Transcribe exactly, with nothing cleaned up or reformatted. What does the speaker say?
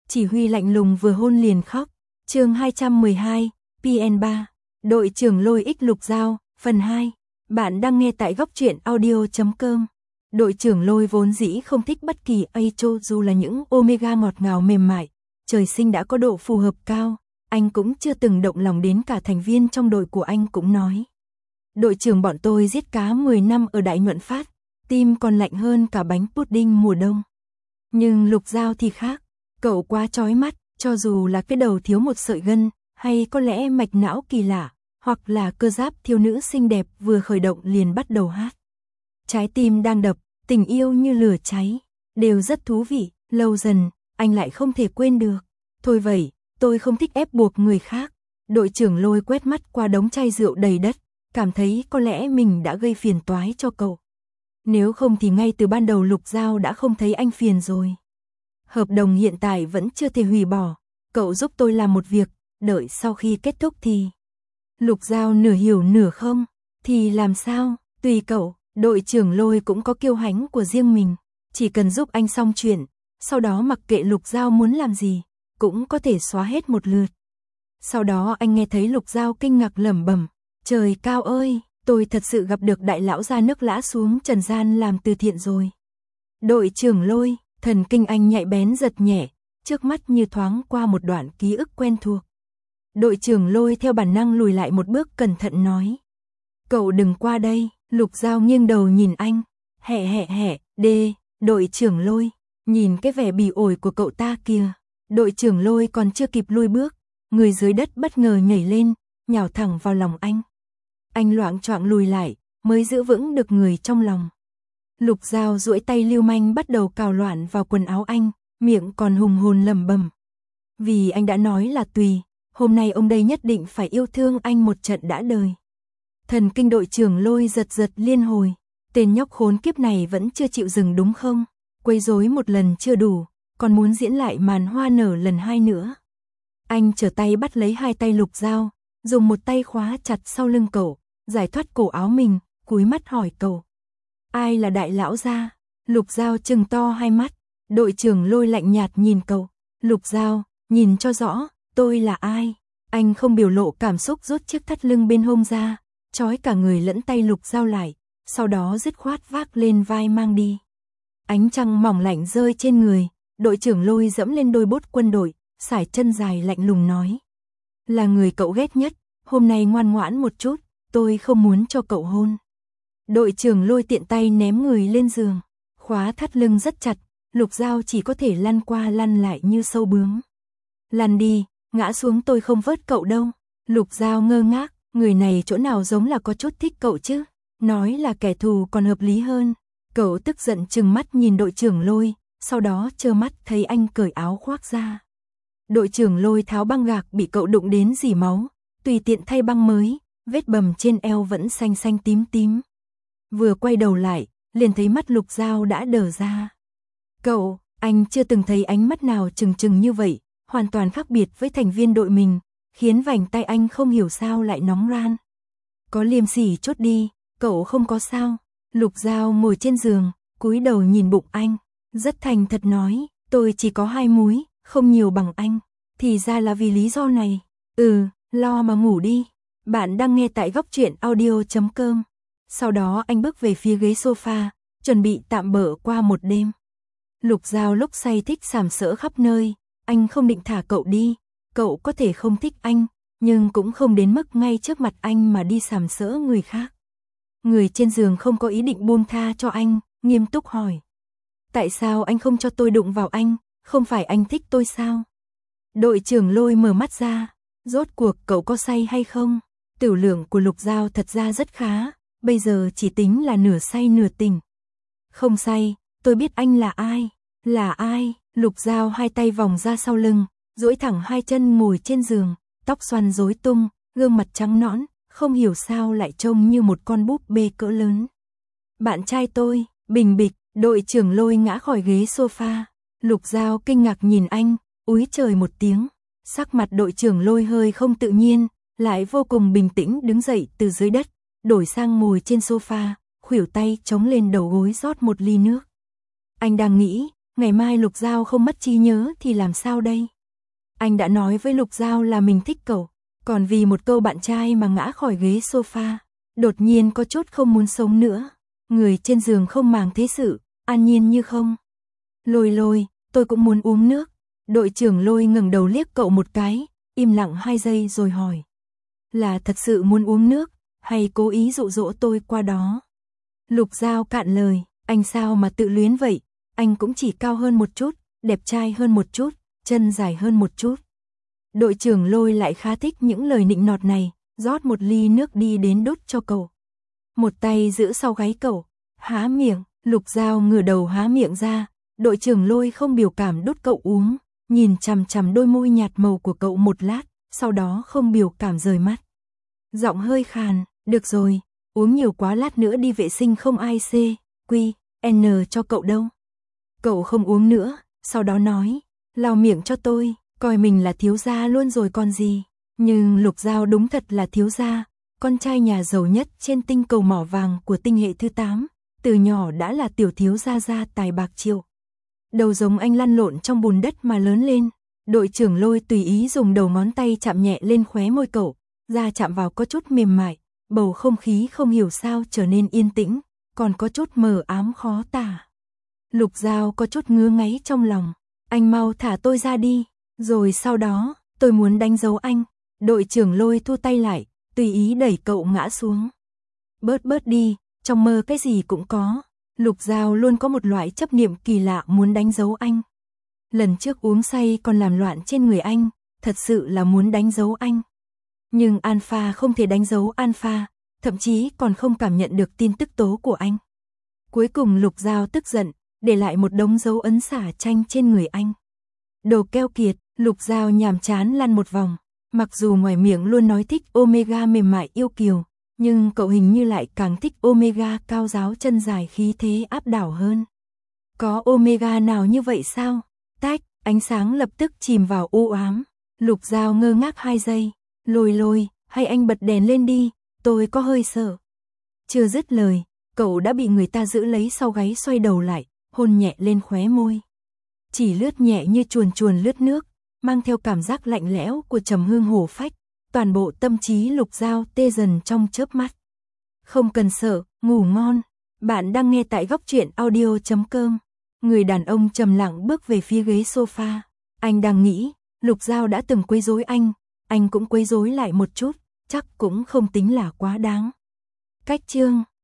chỉ huy lạnh lùng vừa hôn liền khóc. Chương hai trăm mười hai, pê en ba, đội trưởng Lôi Ích Lục Giao, phần hai. Bạn đang nghe tại góc truyện audio chấm com. Đội trưởng Lôi vốn dĩ không thích bất kỳ ai cho dù là những omega ngọt ngào mềm mại, trời sinh đã có độ phù hợp cao, anh cũng chưa từng động lòng đến cả thành viên trong đội của anh cũng nói. Đội trưởng bọn tôi giết cá mười năm ở Đại Nhuận Phát, tim còn lạnh hơn cả bánh pudding mùa đông. Nhưng Lục Giao thì khác, cậu quá chói mắt, cho dù là cái đầu thiếu một sợi gân, hay có lẽ mạch não kỳ lạ, hoặc là cơ giáp thiếu nữ xinh đẹp vừa khởi động liền bắt đầu hát. Trái tim đang đập, tình yêu như lửa cháy, đều rất thú vị, lâu dần, anh lại không thể quên được. Thôi vậy, tôi không thích ép buộc người khác. Đội trưởng Lôi quét mắt qua đống chai rượu đầy đất, cảm thấy có lẽ mình đã gây phiền toái cho cậu. Nếu không thì ngay từ ban đầu Lục Giao đã không thấy anh phiền rồi. Hợp đồng hiện tại vẫn chưa thể hủy bỏ, cậu giúp tôi làm một việc, đợi sau khi kết thúc thì... Lục Giao nửa hiểu nửa không, thì làm sao, tùy cậu, đội trưởng Lôi cũng có kiêu hãnh của riêng mình, chỉ cần giúp anh xong chuyện, sau đó mặc kệ Lục Giao muốn làm gì, cũng có thể xóa hết một lượt. Sau đó anh nghe thấy Lục Giao kinh ngạc lẩm bẩm, trời cao ơi, tôi thật sự gặp được đại lão gia nước lã xuống trần gian làm từ thiện rồi. Đội trưởng Lôi, thần kinh anh nhạy bén giật nhẹ, trước mắt như thoáng qua một đoạn ký ức quen thuộc. Đội trưởng Lôi theo bản năng lùi lại một bước cẩn thận nói. Cậu đừng qua đây, Lục Giao nghiêng đầu nhìn anh, hẹ hẹ hẹ, đê, đội trưởng Lôi, nhìn cái vẻ bỉ ổi của cậu ta kìa. Đội trưởng Lôi còn chưa kịp lui bước, người dưới đất bất ngờ nhảy lên, nhào thẳng vào lòng anh. Anh loạng choạng lùi lại, mới giữ vững được người trong lòng. Lục Giao duỗi tay lưu manh bắt đầu cào loạn vào quần áo anh, miệng còn hùng hồn lẩm bẩm. Vì anh đã nói là tùy, hôm nay ông đây nhất định phải yêu thương anh một trận đã đời. Thần kinh đội trưởng Lôi giật giật liên hồi, tên nhóc khốn kiếp này vẫn chưa chịu dừng đúng không? Quấy rối một lần chưa đủ, còn muốn diễn lại màn hoa nở lần hai nữa. Anh trở tay bắt lấy hai tay Lục Giao, dùng một tay khóa chặt sau lưng cậu, giải thoát cổ áo mình, cúi mắt hỏi cậu. Ai là đại lão gia? Lục Giao trừng to hai mắt, đội trưởng Lôi lạnh nhạt nhìn cậu. Lục Giao, nhìn cho rõ, tôi là ai? Anh không biểu lộ cảm xúc rút chiếc thắt lưng bên hông ra, trói cả người lẫn tay Lục Giao lại, sau đó dứt khoát vác lên vai mang đi. Ánh trăng mỏng lạnh rơi trên người, đội trưởng Lôi dẫm lên đôi bốt quân đội, sải chân dài lạnh lùng nói. Là người cậu ghét nhất, hôm nay ngoan ngoãn một chút, tôi không muốn cho cậu hôn. Đội trưởng Lôi tiện tay ném người lên giường, khóa thắt lưng rất chặt, Lục Giao chỉ có thể lăn qua lăn lại như sâu bướm. Lăn đi, ngã xuống tôi không vớt cậu đâu. Lục Giao ngơ ngác, người này chỗ nào giống là có chút thích cậu chứ, nói là kẻ thù còn hợp lý hơn. Cậu tức giận trừng mắt nhìn đội trưởng Lôi, sau đó trơ mắt thấy anh cởi áo khoác ra. Đội trưởng Lôi tháo băng gạc bị cậu đụng đến rỉ máu, tùy tiện thay băng mới, vết bầm trên eo vẫn xanh xanh tím tím. Vừa quay đầu lại, liền thấy mắt Lục Giao đã đờ ra. Cậu, anh chưa từng thấy ánh mắt nào trừng trừng như vậy, hoàn toàn khác biệt với thành viên đội mình, khiến vành tay anh không hiểu sao lại nóng ran. Có liêm sỉ chốt đi, cậu không có sao. Lục Giao ngồi trên giường, cúi đầu nhìn bụng anh, rất thành thật nói, tôi chỉ có hai múi, không nhiều bằng anh. Thì ra là vì lý do này. Ừ, lo mà ngủ đi. Bạn đang nghe tại góc truyện audio chấm com. Sau đó anh bước về phía ghế sofa, chuẩn bị tạm bợ qua một đêm. Lục Giao lúc say thích sàm sỡ khắp nơi, anh không định thả cậu đi, cậu có thể không thích anh, nhưng cũng không đến mức ngay trước mặt anh mà đi sàm sỡ người khác. Người trên giường không có ý định buông tha cho anh, nghiêm túc hỏi. Tại sao anh không cho tôi đụng vào anh, không phải anh thích tôi sao? Đội trưởng Lôi mở mắt ra, rốt cuộc cậu có say hay không? Tiểu lượng của Lục Giao thật ra rất khá, bây giờ chỉ tính là nửa say nửa tỉnh. Không say, tôi biết anh là ai. Là ai? Lục Giao hai tay vòng ra sau lưng, duỗi thẳng hai chân ngồi trên giường, tóc xoăn rối tung, gương mặt trắng nõn, không hiểu sao lại trông như một con búp bê cỡ lớn. Bạn trai tôi, bình bịch, đội trưởng Lôi ngã khỏi ghế sofa. Lục Giao kinh ngạc nhìn anh, úi trời một tiếng. Sắc mặt đội trưởng Lôi hơi không tự nhiên, lại vô cùng bình tĩnh đứng dậy từ dưới đất, đổi sang ngồi trên sofa, khuỷu tay chống lên đầu gối rót một ly nước. Anh đang nghĩ, ngày mai Lục Giao không mất trí nhớ thì làm sao đây? Anh đã nói với Lục Giao là mình thích cậu, còn vì một câu bạn trai mà ngã khỏi ghế sofa, đột nhiên có chút không muốn sống nữa. Người trên giường không màng thế sự, an nhiên như không. Lôi Lôi, tôi cũng muốn uống nước. Đội trưởng Lôi ngẩng đầu liếc cậu một cái, im lặng hai giây rồi hỏi. Là thật sự muốn uống nước, hay cố ý dụ dỗ tôi qua đó? Lục Giao cạn lời, anh sao mà tự luyến vậy, anh cũng chỉ cao hơn một chút, đẹp trai hơn một chút, chân dài hơn một chút. Đội trưởng Lôi lại khá thích những lời nịnh nọt này, rót một ly nước đi đến đút cho cậu. Một tay giữ sau gáy cậu, há miệng, Lục Giao ngửa đầu há miệng ra, đội trưởng Lôi không biểu cảm đút cậu uống, nhìn chằm chằm đôi môi nhạt màu của cậu một lát, sau đó không biểu cảm rời mắt. Giọng hơi khàn, được rồi, uống nhiều quá lát nữa đi vệ sinh không ai C, Q, N cho cậu đâu. Cậu không uống nữa, sau đó nói, lau miệng cho tôi, coi mình là thiếu gia luôn rồi còn gì. Nhưng Lục Giao đúng thật là thiếu gia, con trai nhà giàu nhất trên tinh cầu mỏ vàng của tinh hệ thứ tám, từ nhỏ đã là tiểu thiếu gia gia tài bạc triệu. Đầu giống anh lăn lộn trong bùn đất mà lớn lên, đội trưởng Lôi tùy ý dùng đầu ngón tay chạm nhẹ lên khóe môi cậu, da chạm vào có chút mềm mại, bầu không khí không hiểu sao trở nên yên tĩnh, còn có chút mờ ám khó tả. Lục Giao có chút ngứa ngáy trong lòng, anh mau thả tôi ra đi, rồi sau đó, tôi muốn đánh dấu anh. Đội trưởng Lôi thu tay lại, tùy ý đẩy cậu ngã xuống. Bớt bớt đi, trong mơ cái gì cũng có. Lục Giao luôn có một loại chấp niệm kỳ lạ muốn đánh dấu anh. Lần trước uống say còn làm loạn trên người anh, thật sự là muốn đánh dấu anh. Nhưng Alpha không thể đánh dấu Alpha, thậm chí còn không cảm nhận được tin tức tố của anh. Cuối cùng Lục Giao tức giận, để lại một đống dấu ấn xả tranh trên người anh. Đồ keo kiệt, Lục Giao nhàm chán lăn một vòng. Mặc dù ngoài miệng luôn nói thích Omega mềm mại yêu kiều, nhưng cậu hình như lại càng thích Omega cao giáo chân dài khí thế áp đảo hơn. Có Omega nào như vậy sao? Tách, ánh sáng lập tức chìm vào u ám. Lục Giao ngơ ngác hai giây. Lôi Lôi, hay anh bật đèn lên đi, tôi có hơi sợ. Chưa dứt lời, cậu đã bị người ta giữ lấy sau gáy xoay đầu lại, hôn nhẹ lên khóe môi. Chỉ lướt nhẹ như chuồn chuồn lướt nước, mang theo cảm giác lạnh lẽo của trầm hương hổ phách, toàn bộ tâm trí Lục Giao tê dần trong chớp mắt. Không cần sợ, ngủ ngon. Bạn đang nghe tại góc truyện audio chấm com. Người đàn ông trầm lặng bước về phía ghế sofa. Anh đang nghĩ, Lục Giao đã từng quấy rối anh, anh cũng quấy rối lại một chút, chắc cũng không tính là quá đáng. Cách chương